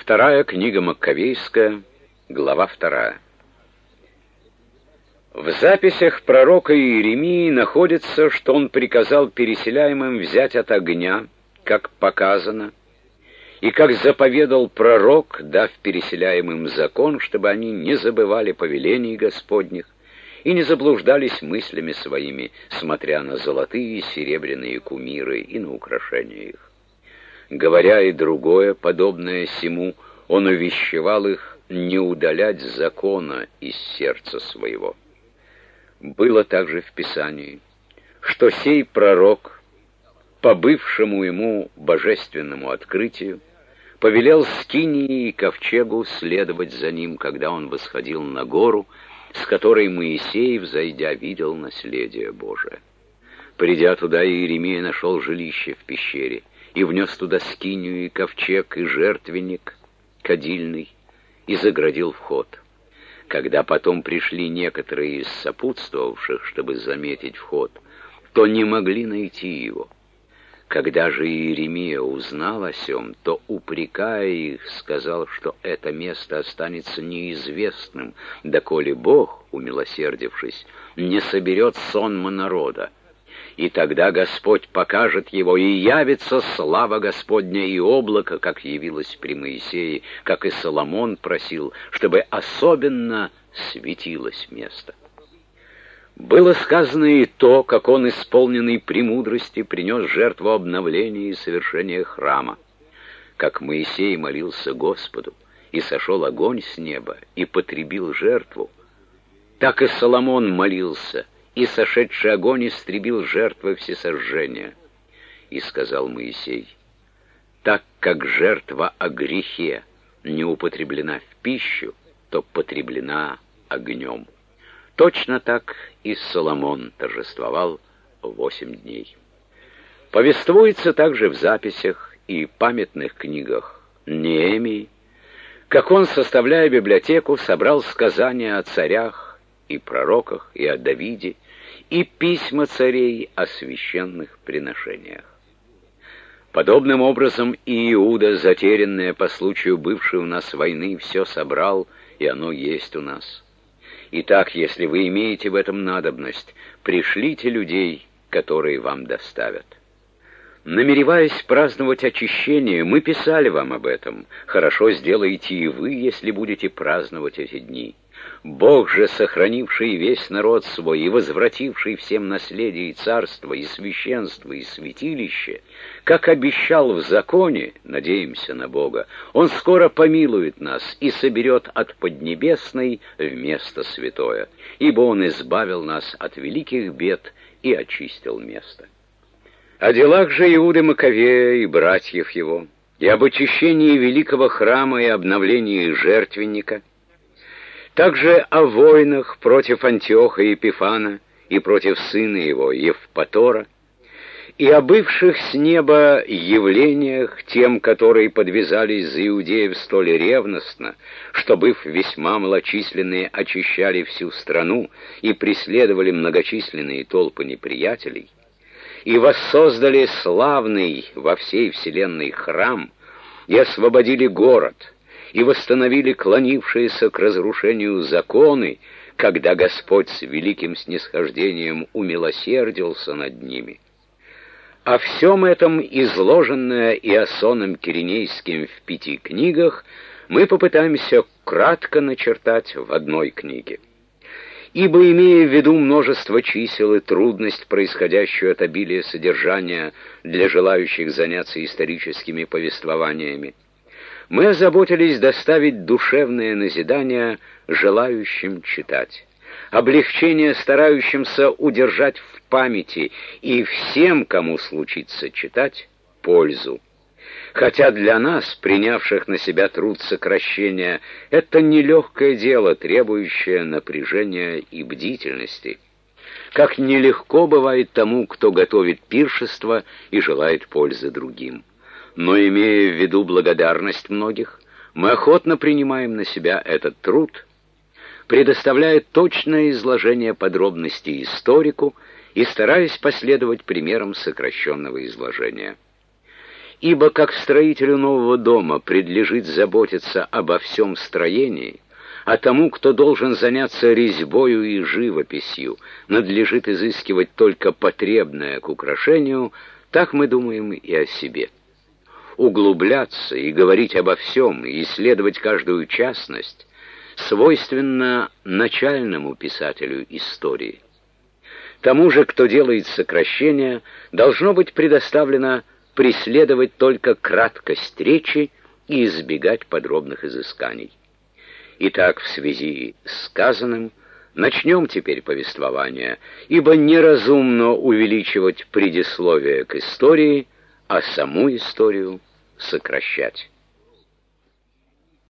Вторая книга Маккавейская, глава 2. В записях пророка Иеремии находится, что он приказал переселяемым взять от огня, как показано, и как заповедал пророк, дав переселяемым закон, чтобы они не забывали повелений Господних и не заблуждались мыслями своими, смотря на золотые и серебряные кумиры и на украшения их. Говоря и другое, подобное сему, он увещевал их не удалять закона из сердца своего. Было также в Писании, что сей пророк, по бывшему ему божественному открытию, повелел Скинии и ковчегу следовать за ним, когда он восходил на гору, с которой Моисей, взойдя, видел наследие Божие. Придя туда, Иеремия нашел жилище в пещере, и внес туда скинию и ковчег, и жертвенник кадильный, и заградил вход. Когда потом пришли некоторые из сопутствовавших, чтобы заметить вход, то не могли найти его. Когда же Иеремия узнал о сем, то, упрекая их, сказал, что это место останется неизвестным, доколе Бог, умилосердившись, не соберет сонма народа. И тогда Господь покажет его, и явится слава Господня и облако, как явилось при Моисее, как и Соломон просил, чтобы особенно светилось место. Было сказано и то, как он, исполненный премудрости, принес жертву обновления и совершения храма, как Моисей молился Господу, и сошел огонь с неба, и потребил жертву, так и Соломон молился, и сошедший огонь истребил жертвы всесожжения. И сказал Моисей: так как жертва о грехе не употреблена в пищу, то потреблена огнем. Точно так и Соломон торжествовал 8 дней. Повествуется также в записях и памятных книгах Неемии, как он, составляя библиотеку, собрал сказания о царях и пророках, и о Давиде, и письма царей о священных приношениях. Подобным образом и Иуда, затерянное по случаю бывшей у нас войны, все собрал, и оно есть у нас. Итак, если вы имеете в этом надобность, пришлите людей, которые вам доставят. Намереваясь праздновать очищение, мы писали вам об этом. Хорошо сделаете и вы, если будете праздновать эти дни. Бог же, сохранивший весь народ свой и возвративший всем наследие и царство, и священство, и святилище, как обещал в законе, надеемся на Бога, Он скоро помилует нас и соберет от Поднебесной в место святое, ибо Он избавил нас от великих бед и очистил место. О делах же Иуды Маковея и братьев его, и об очищении великого храма и обновлении жертвенника, также о войнах против Антиоха и Епифана и против сына его Евпатора, и о бывших с неба явлениях тем, которые подвязались за иудеев столь ревностно, что, быв весьма малочисленные, очищали всю страну и преследовали многочисленные толпы неприятелей, и воссоздали славный во всей вселенной храм, и освободили город, и восстановили клонившиеся к разрушению законы, когда Господь с великим снисхождением умилосердился над ними. О всем этом, изложенное Иасоном Киринейским в 5 книгах, мы попытаемся кратко начертать в одной книге. Ибо, имея в виду множество чисел и трудность, происходящую от обилия содержания для желающих заняться историческими повествованиями, мы озаботились доставить душевное назидание желающим читать, облегчение старающимся удержать в памяти и всем, кому случится читать, пользу. Хотя для нас, принявших на себя труд сокращения, это нелегкое дело, требующее напряжения и бдительности. Как нелегко бывает тому, кто готовит пиршество и желает пользы другим. Но, имея в виду благодарность многих, мы охотно принимаем на себя этот труд, предоставляя точное изложение подробностей историку и стараясь последовать примерам сокращенного изложения. Ибо как строителю нового дома предлежит заботиться обо всем строении, а тому, кто должен заняться резьбою и живописью, надлежит изыскивать только потребное к украшению, так мы думаем и о себе. Углубляться и говорить обо всем, и исследовать каждую частность свойственно начальному писателю истории. Тому же, кто делает сокращения, должно быть предоставлено преследовать только краткость речи и избегать подробных изысканий. Итак, в связи с сказанным, начнем теперь повествование, ибо неразумно увеличивать предисловие к истории, а саму историю сокращать.